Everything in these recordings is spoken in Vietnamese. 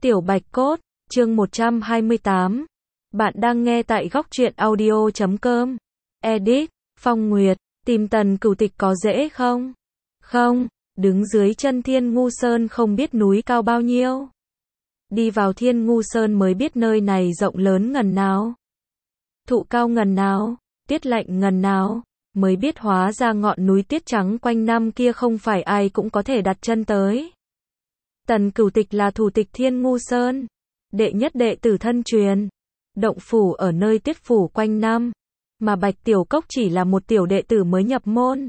Tiểu Bạch Cốt, chương 128. Bạn đang nghe tại góc truyện audio.com. Edit, Phong Nguyệt, tìm Tần Cửu Tịch có dễ không? Không, đứng dưới chân Thiên Ngu Sơn không biết núi cao bao nhiêu. Đi vào Thiên Ngu Sơn mới biết nơi này rộng lớn ngần nào. Thụ cao ngần nào, tiết lạnh ngần nào, mới biết hóa ra ngọn núi tiết trắng quanh năm kia không phải ai cũng có thể đặt chân tới. Tần Cửu Tịch là thủ tịch Thiên Ngu Sơn, đệ nhất đệ tử thân truyền, động phủ ở nơi tiết phủ quanh năm, mà Bạch Tiểu Cốc chỉ là một tiểu đệ tử mới nhập môn.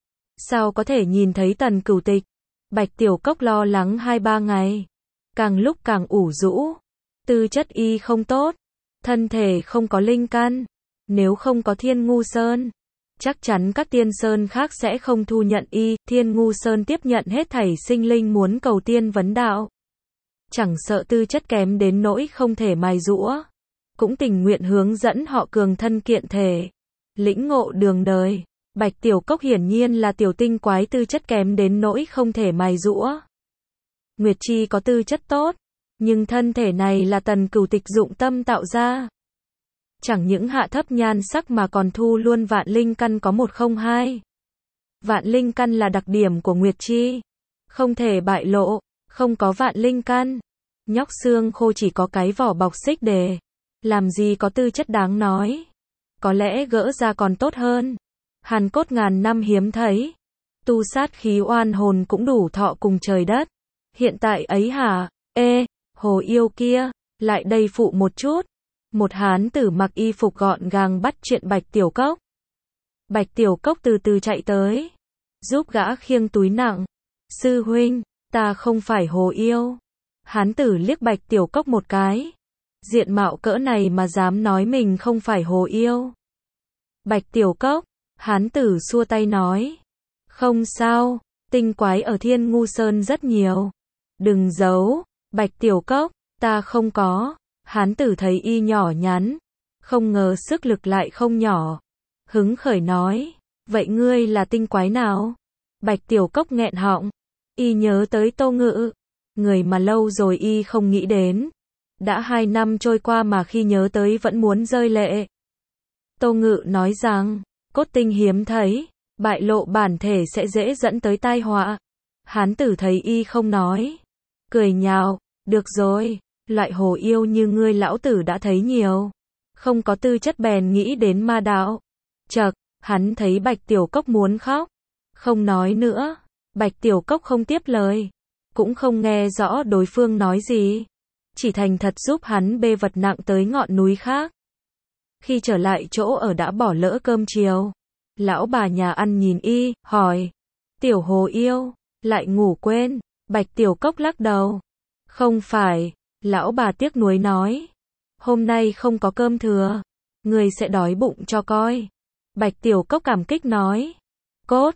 Sao có thể nhìn thấy Tần Cửu Tịch? Bạch Tiểu Cốc lo lắng 2-3 ngày, càng lúc càng ủ rũ, tư chất y không tốt, thân thể không có linh căn, nếu không có Thiên Ngu Sơn, chắc chắn các tiên sơn khác sẽ không thu nhận y. Thiên Ngu Sơn tiếp nhận hết thảy sinh linh muốn cầu tiên vấn đạo, chẳng sợ tư chất kém đến nỗi không thể mài giũa, cũng tình nguyện hướng dẫn họ cường thân kiện thể, lĩnh ngộ đường đời. Bạch Tiểu Cốc hiển nhiên là tiểu tinh quái tư chất kém đến nỗi không thể mài giũa. Nguyệt Chi có tư chất tốt, nhưng thân thể này là Tần Cửu Tịch dụng tâm tạo ra. Chẳng những hạ thấp nhan sắc mà còn thu luôn vạn linh căn có 102. Vạn linh căn là đặc điểm của Nguyệt Chi, không thể bại lộ, không có vạn linh căn, nhóc xương khô chỉ có cái vỏ bọc xích đề, làm gì có tư chất đáng nói. Có lẽ gỡ ra còn tốt hơn. Hàn cốt ngàn năm hiếm thấy, tu sát khí oan hồn cũng đủ thọ cùng trời đất. Hiện tại ấy hả? Hồ yêu kia, lại đây phụ một chút. Một hán tử mặc y phục gọn gàng bắt chuyện Bạch Tiểu Cốc. Bạch Tiểu Cốc từ từ chạy tới, giúp gã khiêng túi nặng. Sư huynh, ta không phải hồ yêu. Hán tử liếc Bạch Tiểu Cốc một cái. Diện mạo cỡ này mà dám nói mình không phải hồ yêu. Bạch Tiểu Cốc, hán tử xua tay nói. Không sao, tinh quái ở Thiên Ngu Sơn rất nhiều. Đừng giấu. Bạch Tiểu Cốc, ta không có. Hán tử thấy y nhỏ nhắn, không ngờ sức lực lại không nhỏ. Hứng khởi nói, vậy ngươi là tinh quái nào? Bạch Tiểu Cốc nghẹn họng, y nhớ tới Tô Ngự, người mà lâu rồi y không nghĩ đến. Đã 2 năm trôi qua mà khi nhớ tới vẫn muốn rơi lệ. Tô Ngự nói rằng, cốt tinh hiếm thấy, bại lộ bản thể sẽ dễ dẫn tới tai họa. Hán tử thấy y không nói, cười nhạo, được rồi. Loại hồ yêu như ngươi lão tử đã thấy nhiều, không có tư chất bèn nghĩ đến ma đạo. Chậc, hắn thấy Bạch Tiểu Cốc muốn khóc, không nói nữa. Bạch Tiểu Cốc không tiếp lời, cũng không nghe rõ đối phương nói gì, chỉ thành thật giúp hắn bê vật nặng tới ngọn núi khác. Khi trở lại chỗ ở đã bỏ lỡ cơm chiều, lão bà nhà ăn nhìn y, hỏi, tiểu hồ yêu, lại ngủ quên? Bạch Tiểu Cốc lắc đầu, không phải. Lão bà tiếc nuối nói, hôm nay không có cơm thừa, người sẽ đói bụng cho coi. Bạch Tiểu Cốc cảm kích nói, cốt,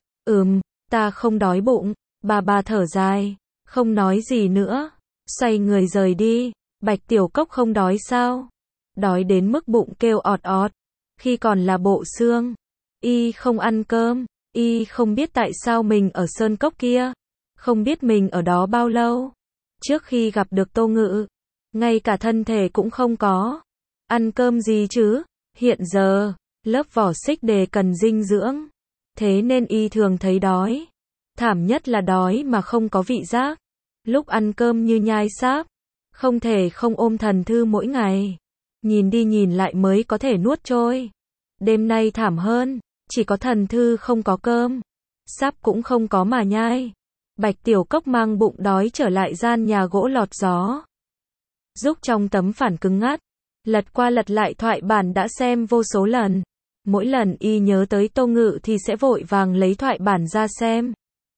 ta không đói bụng. Bà thở dài, không nói gì nữa, xoay người rời đi. Bạch Tiểu Cốc không đói sao? Đói đến mức bụng kêu ọt ọt, khi còn là bộ xương. Y không ăn cơm, y không biết tại sao mình ở sơn cốc kia, không biết mình ở đó bao lâu. Trước khi gặp được Tô Ngự, ngay cả thân thể cũng không có. Ăn cơm gì chứ? Hiện giờ, lớp vỏ xích đề cần dinh dưỡng, thế nên y thường thấy đói. Thảm nhất là đói mà không có vị giác. Lúc ăn cơm như nhai sáp, không thể không ôm thần thư mỗi ngày. Nhìn đi nhìn lại mới có thể nuốt trôi. Đêm nay thảm hơn, chỉ có thần thư không có cơm, sáp cũng không có mà nhai. Bạch Tiểu Cốc mang bụng đói trở lại gian nhà gỗ lọt gió. Giúp trong tấm phản cứng ngắt, lật qua lật lại thoại bản đã xem vô số lần. Mỗi lần y nhớ tới Tô Ngự thì sẽ vội vàng lấy thoại bản ra xem.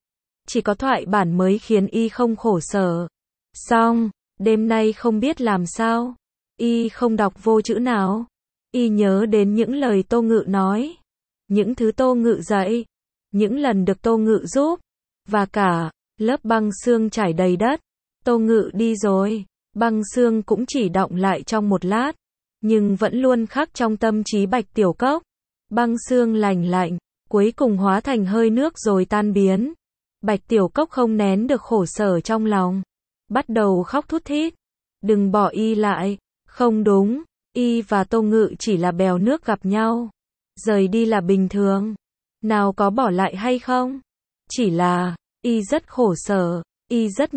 Chỉ có thoại bản mới khiến y không khổ sở. Xong, đêm nay không biết làm sao, y không đọc vô chữ nào. Y nhớ đến những lời Tô Ngự nói, những thứ Tô Ngự dạy, những lần được Tô Ngự giúp, và cả lớp băng xương trải đầy đất. Tô Ngự đi rồi, băng xương cũng chỉ đọng lại trong một lát, nhưng vẫn luôn khắc trong tâm trí Bạch Tiểu Cốc. Băng xương lành lạnh, cuối cùng hóa thành hơi nước rồi tan biến. Bạch Tiểu Cốc không nén được khổ sở trong lòng, bắt đầu khóc thút thít. Đừng bỏ y lại. Không đúng, y và Tô Ngự chỉ là bèo nước gặp nhau. Rời đi là bình thường. Nào có bỏ lại hay không? Chỉ là, y rất khổ sở, y rất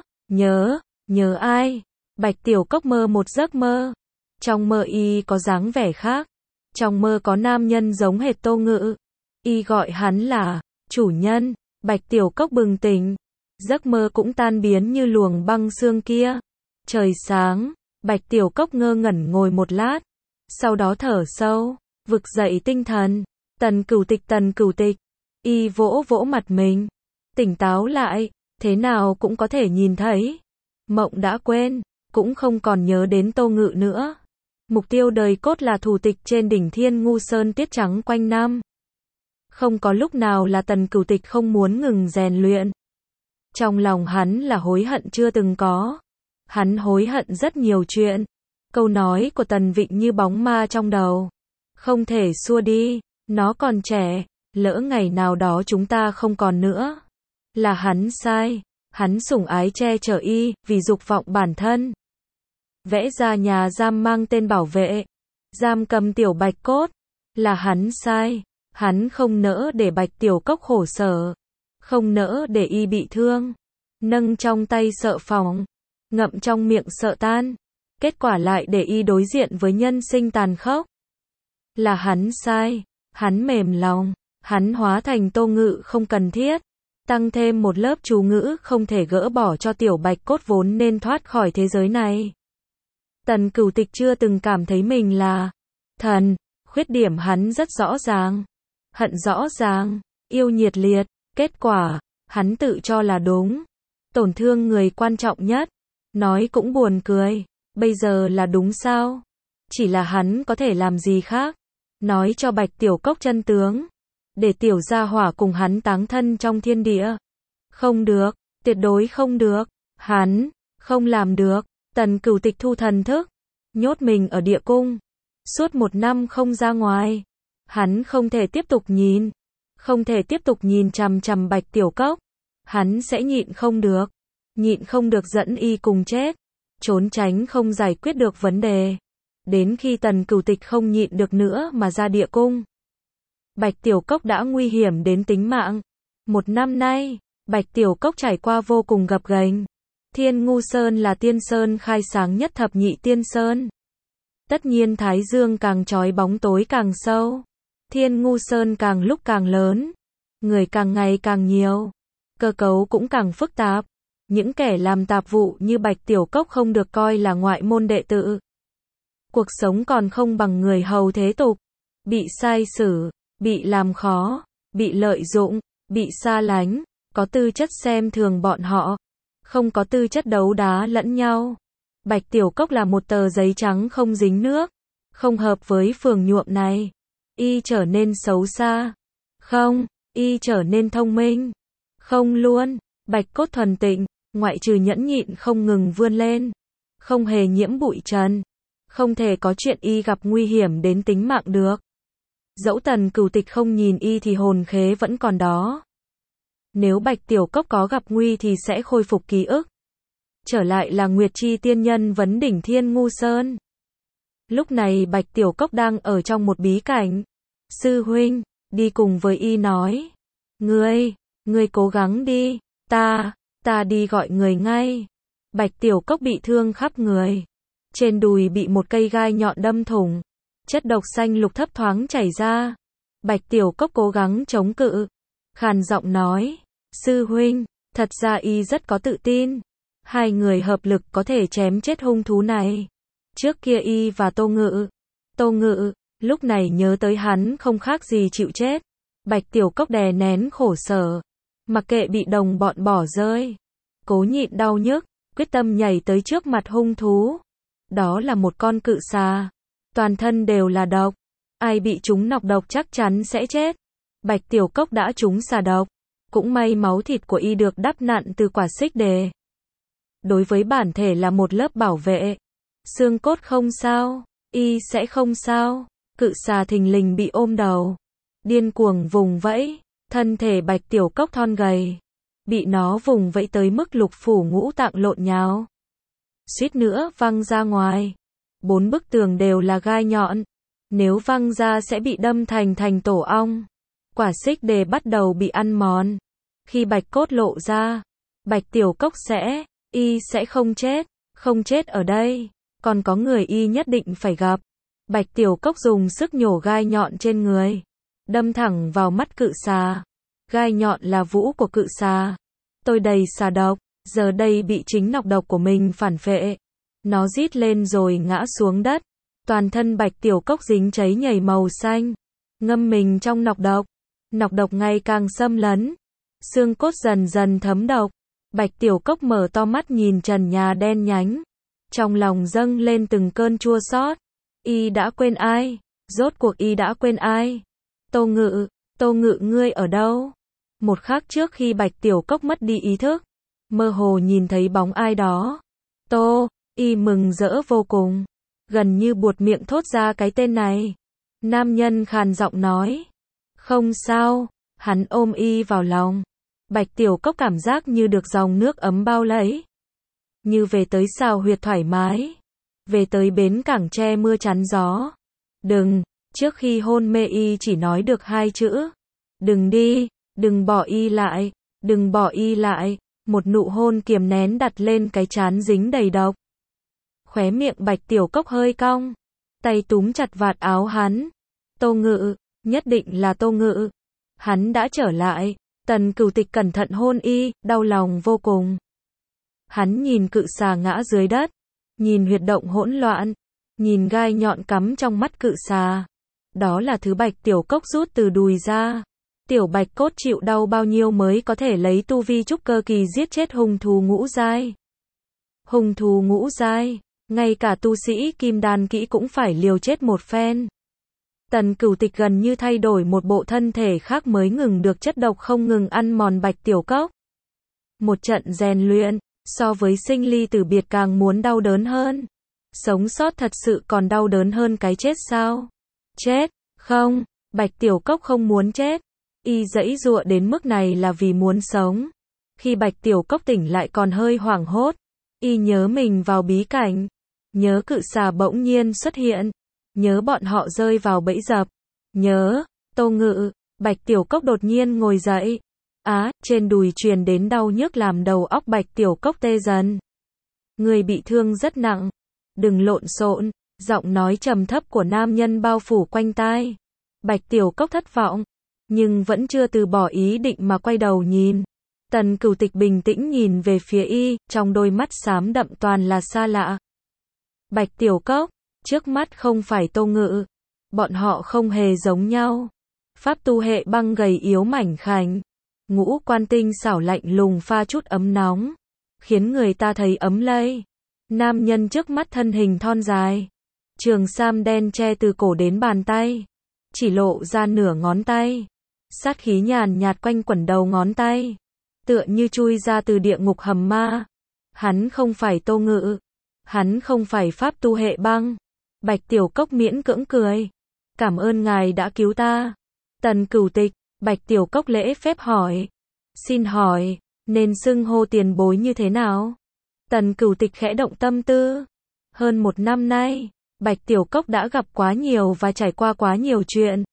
nhớ ai? Bạch Tiểu Cốc mơ một giấc mơ. Trong mơ y có dáng vẻ khác. Trong mơ có nam nhân giống hệt Tô Ngự. Y gọi hắn là chủ nhân. Bạch Tiểu Cốc bừng tỉnh. Giấc mơ cũng tan biến như luồng băng sương kia. Trời sáng, Bạch Tiểu Cốc ngơ ngẩn ngồi một lát. Sau đó thở sâu, vực dậy tinh thần. Tần Cửu Tịch. Y vỗ vỗ mặt mình. Tỉnh táo lại, thế nào cũng có thể nhìn thấy. Mộng đã quên, cũng không còn nhớ đến Tô Ngự nữa. Mục tiêu đời cốt là thủ tịch trên đỉnh Thiên Ngu Sơn tiết trắng quanh năm. Không có lúc nào là Tần Cửu Tịch không muốn ngừng rèn luyện. Trong lòng hắn là hối hận chưa từng có. Hắn hối hận rất nhiều chuyện. Câu nói của Tần Vịnh như bóng ma trong đầu. Không thể xua đi, nó còn trẻ, lỡ ngày nào đó chúng ta không còn nữa. Là hắn sai, hắn sủng ái che chở y, vì dục vọng bản thân. Vẽ ra nhà giam mang tên bảo vệ, giam cầm Tiểu Bạch Cốt. Là hắn sai, hắn không nỡ để Bạch Tiểu Cốc khổ sở. Không nỡ để y bị thương. Nâng trong tay sợ phỏng, ngậm trong miệng sợ tan. Kết quả lại để y đối diện với nhân sinh tàn khốc. Là hắn sai, hắn mềm lòng, hắn hóa thành Tô Ngự không cần thiết. Tăng thêm một lớp chú ngữ không thể gỡ bỏ cho Tiểu Bạch Cốt vốn nên thoát khỏi thế giới này. Tần Cửu Tịch chưa từng cảm thấy mình là thần, khuyết điểm hắn rất rõ ràng. Hận rõ ràng, yêu nhiệt liệt, kết quả, hắn tự cho là đúng. Tổn thương người quan trọng nhất. Nói cũng buồn cười, bây giờ là đúng sao? Chỉ là hắn có thể làm gì khác? Nói cho Bạch Tiểu Cốc chân tướng. Để tiểu gia hỏa cùng hắn táng thân trong thiên địa. Không được, tuyệt đối không được. Hắn, không làm được. Tần Cửu Tịch thu thần thức. Nhốt mình ở địa cung. Suốt 1 năm không ra ngoài. Hắn không thể tiếp tục nhìn. Không thể tiếp tục nhìn chằm chằm Bạch Tiểu Cốc. Hắn sẽ nhịn không được. Nhịn không được dẫn y cùng chết. Trốn tránh không giải quyết được vấn đề. Đến khi Tần Cửu Tịch không nhịn được nữa mà ra địa cung. Bạch Tiểu Cốc đã nguy hiểm đến tính mạng. 1 năm nay, Bạch Tiểu Cốc trải qua vô cùng gập ghềnh. Thiên Ngu Sơn là tiên sơn khai sáng nhất thập nhị tiên sơn. Tất nhiên Thái Dương càng chói bóng tối càng sâu. Thiên Ngu Sơn càng lúc càng lớn. Người càng ngày càng nhiều. Cơ cấu cũng càng phức tạp. Những kẻ làm tạp vụ như Bạch Tiểu Cốc không được coi là ngoại môn đệ tử. Cuộc sống còn không bằng người hầu thế tục. Bị sai xử, bị làm khó, bị lợi dụng, bị xa lánh, có tư chất xem thường bọn họ, không có tư chất đấu đá lẫn nhau. Bạch Tiểu Cốc là một tờ giấy trắng không dính nước, không hợp với phường nhuộm này. Y trở nên xấu xa. Không, y trở nên thông minh. Không luôn, Bạch Cốt thuần tịnh, ngoại trừ nhẫn nhịn không ngừng vươn lên, không hề nhiễm bụi trần. Không thể có chuyện y gặp nguy hiểm đến tính mạng được. Dẫu Tần Cửu Tịch không nhìn y thì hồn khế vẫn còn đó. Nếu Bạch Tiểu Cốc có gặp nguy thì sẽ khôi phục ký ức. Trở lại là Nguyệt Chi tiên nhân vấn đỉnh Thiên Ngu Sơn. Lúc này Bạch Tiểu Cốc đang ở trong một bí cảnh. Sư huynh, đi cùng với y nói. Ngươi cố gắng đi, ta đi gọi người ngay. Bạch Tiểu Cốc bị thương khắp người. Trên đùi bị một cây gai nhọn đâm thủng. Chất độc xanh lục thấp thoáng chảy ra. Bạch Tiểu Cốc cố gắng chống cự. Khàn giọng nói. Sư huynh, thật ra y rất có tự tin. 2 người hợp lực có thể chém chết hung thú này. Trước kia y và Tô Ngự, lúc này nhớ tới hắn không khác gì chịu chết. Bạch Tiểu Cốc đè nén khổ sở. Mặc kệ bị đồng bọn bỏ rơi. Cố nhịn đau nhức, quyết tâm nhảy tới trước mặt hung thú. Đó là một con cự xà. Toàn thân đều là độc. Ai bị trúng nọc độc chắc chắn sẽ chết. Bạch Tiểu Cốc đã trúng xà độc. Cũng may máu thịt của y được đắp nặn từ quả xích đề. Đối với bản thể là một lớp bảo vệ. Xương cốt không sao, y sẽ không sao. Cự xà thình lình bị ôm đầu. Điên cuồng vùng vẫy. Thân thể Bạch Tiểu Cốc thon gầy. Bị nó vùng vẫy tới mức lục phủ ngũ tạng lộn nhào. suýt nữa văng ra ngoài. 4 bức tường đều là gai nhọn. Nếu văng ra sẽ bị đâm thành tổ ong. Quả xích đề bắt đầu bị ăn mòn. Khi bạch cốt lộ ra, Bạch Tiểu Cốc sẽ không chết. Không chết ở đây. Còn có người y nhất định phải gặp. Bạch Tiểu Cốc dùng sức nhổ gai nhọn trên người. Đâm thẳng vào mắt cự xà. Gai nhọn là vũ của cự xà. Tôi đầy xà độc. Giờ đây bị chính nọc độc của mình phản phệ. Nó rít lên rồi ngã xuống đất. Toàn thân Bạch Tiểu Cốc dính cháy nhầy màu xanh. Ngâm mình trong nọc độc. Nọc độc ngày càng xâm lấn. Xương cốt dần dần thấm độc. Bạch Tiểu Cốc mở to mắt nhìn trần nhà đen nhánh. Trong lòng dâng lên từng cơn chua xót. Y đã quên ai? Rốt cuộc y đã quên ai? Tô Ngự ngươi ở đâu? Một khắc trước khi Bạch Tiểu Cốc mất đi ý thức, mơ hồ nhìn thấy bóng ai đó. Y mừng rỡ vô cùng. Gần như buột miệng thốt ra cái tên này. Nam nhân khàn giọng nói. Không sao. Hắn ôm y vào lòng. Bạch Tiểu Cốc cảm giác như được dòng nước ấm bao lấy. Như về tới xào huyệt thoải mái. Về tới bến cảng che mưa chắn gió. Đừng. Trước khi hôn mê y chỉ nói được 2 chữ. Đừng đi. Đừng bỏ y lại. Đừng bỏ y lại. Một nụ hôn kiềm nén đặt lên cái trán dính đầy độc. Khóe miệng Bạch Tiểu Cốc hơi cong. Tay túm chặt vạt áo hắn. Tô Ngự. Nhất định là Tô Ngự. Hắn đã trở lại. Tần Cửu Tịch cẩn thận hôn y, đau lòng vô cùng. Hắn nhìn cự xà ngã dưới đất. Nhìn huyệt động hỗn loạn. Nhìn gai nhọn cắm trong mắt cự xà. Đó là thứ Bạch Tiểu Cốc rút từ đùi ra. Tiểu Bạch Cốt chịu đau bao nhiêu mới có thể lấy tu vi trúc cơ kỳ giết chết hung thú ngũ giai. Hung thú ngũ giai, ngay cả tu sĩ kim đan kỹ cũng phải liều chết một phen. Tần Cửu Tịch gần như thay đổi một bộ thân thể khác mới ngừng được chất độc không ngừng ăn mòn Bạch Tiểu Cốc. Một trận rèn luyện, so với sinh ly tử biệt càng muốn đau đớn hơn. Sống sót thật sự còn đau đớn hơn cái chết sao? Chết, không, Bạch Tiểu Cốc không muốn chết. Y giãy giụa đến mức này là vì muốn sống. Khi Bạch Tiểu Cốc tỉnh lại còn hơi hoảng hốt. Y nhớ mình vào bí cảnh. Nhớ cự xà bỗng nhiên xuất hiện. Nhớ bọn họ rơi vào bẫy dập. Nhớ, Tô Ngự. Bạch Tiểu Cốc đột nhiên ngồi dậy. Trên đùi truyền đến đau nhức làm đầu óc Bạch Tiểu Cốc tê dần. Người bị thương rất nặng. Đừng lộn xộn. Giọng nói trầm thấp của nam nhân bao phủ quanh tai. Bạch Tiểu Cốc thất vọng. Nhưng vẫn chưa từ bỏ ý định mà quay đầu nhìn. Tần Cửu Tịch bình tĩnh nhìn về phía y, trong đôi mắt xám đậm toàn là xa lạ. Bạch Tiểu Cốc, trước mắt không phải Tô Ngự. Bọn họ không hề giống nhau. Pháp tu hệ băng gầy yếu mảnh khảnh. Ngũ quan tinh xảo lạnh lùng pha chút ấm nóng. Khiến người ta thấy ấm lây. Nam nhân trước mắt thân hình thon dài. Trường sam đen che từ cổ đến bàn tay. Chỉ lộ ra nửa ngón tay. Sát khí nhàn nhạt quanh quẩn đầu ngón tay. Tựa như chui ra từ địa ngục hầm ma. Hắn không phải Tô Ngự. Hắn không phải pháp tu hệ băng. Bạch Tiểu Cốc miễn cưỡng cười. Cảm ơn ngài đã cứu ta. Tần Cửu Tịch. Bạch Tiểu Cốc lễ phép hỏi. Xin hỏi, nên xưng hô tiền bối như thế nào? Tần Cửu Tịch khẽ động tâm tư. Hơn 1 năm nay, Bạch Tiểu Cốc đã gặp quá nhiều và trải qua quá nhiều chuyện.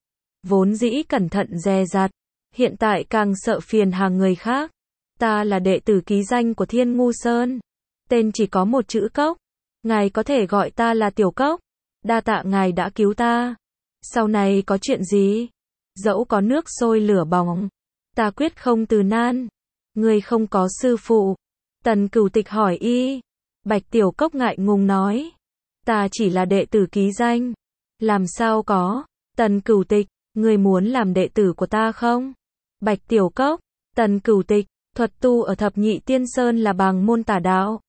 Vốn dĩ cẩn thận dè dặt, hiện tại càng sợ phiền hà người khác. Ta là đệ tử ký danh của Thiên Ngu Sơn. Tên chỉ có một chữ Cốc. Ngài có thể gọi ta là Tiểu Cốc. Đa tạ ngài đã cứu ta. Sau này có chuyện gì? Dẫu có nước sôi lửa bỏng, ta quyết không từ nan. Ngươi không có sư phụ. Tần Cửu Tịch hỏi y. Bạch Tiểu Cốc ngại ngùng nói. Ta chỉ là đệ tử ký danh. Làm sao có? Tần Cửu Tịch, ngươi muốn làm đệ tử của ta không? Bạch Tiểu Cốc. Tần Cửu Tịch, thuật tu ở Thập Nhị Tiên Sơn là bằng môn tà đạo.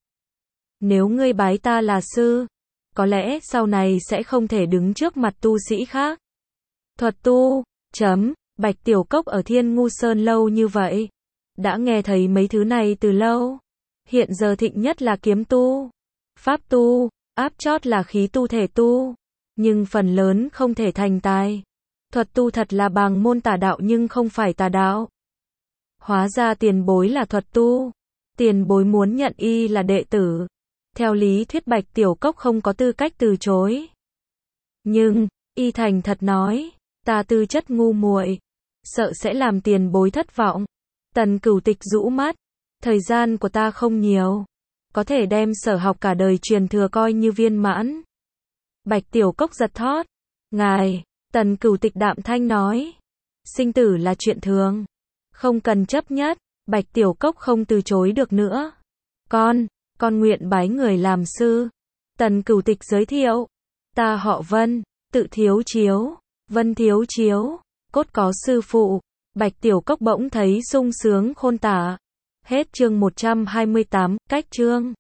Nếu ngươi bái ta là sư, có lẽ sau này sẽ không thể đứng trước mặt tu sĩ khác. Thuật tu, Bạch Tiểu Cốc ở Thiên Ngu Sơn lâu như vậy. Đã nghe thấy mấy thứ này từ lâu. Hiện giờ thịnh nhất là kiếm tu, pháp tu, áp chót là khí tu thể tu. Nhưng phần lớn không thể thành tài. Thuật tu thật là bằng môn tà đạo nhưng không phải tà đạo. Hóa ra tiền bối là thuật tu. Tiền bối muốn nhận y là đệ tử. Theo lý thuyết Bạch Tiểu Cốc không có tư cách từ chối. Nhưng, y thành thật nói, ta tư chất ngu muội, sợ sẽ làm tiền bối thất vọng. Tần Cửu Tịch rũ mắt, thời gian của ta không nhiều, có thể đem sở học cả đời truyền thừa coi như viên mãn. Bạch Tiểu Cốc giật thót, ngài, Tần Cửu Tịch đạm thanh nói, sinh tử là chuyện thường, không cần chấp nhất. Bạch Tiểu Cốc không từ chối được nữa. Con nguyện bái người làm sư. Tần Cửu Tịch giới thiệu, ta họ Vân, tự Thiếu Chiếu, Vân Thiếu Chiếu, cốt có sư phụ. Bạch Tiểu Cốc bỗng thấy sung sướng khôn tả. Hết chương 128, cách chương.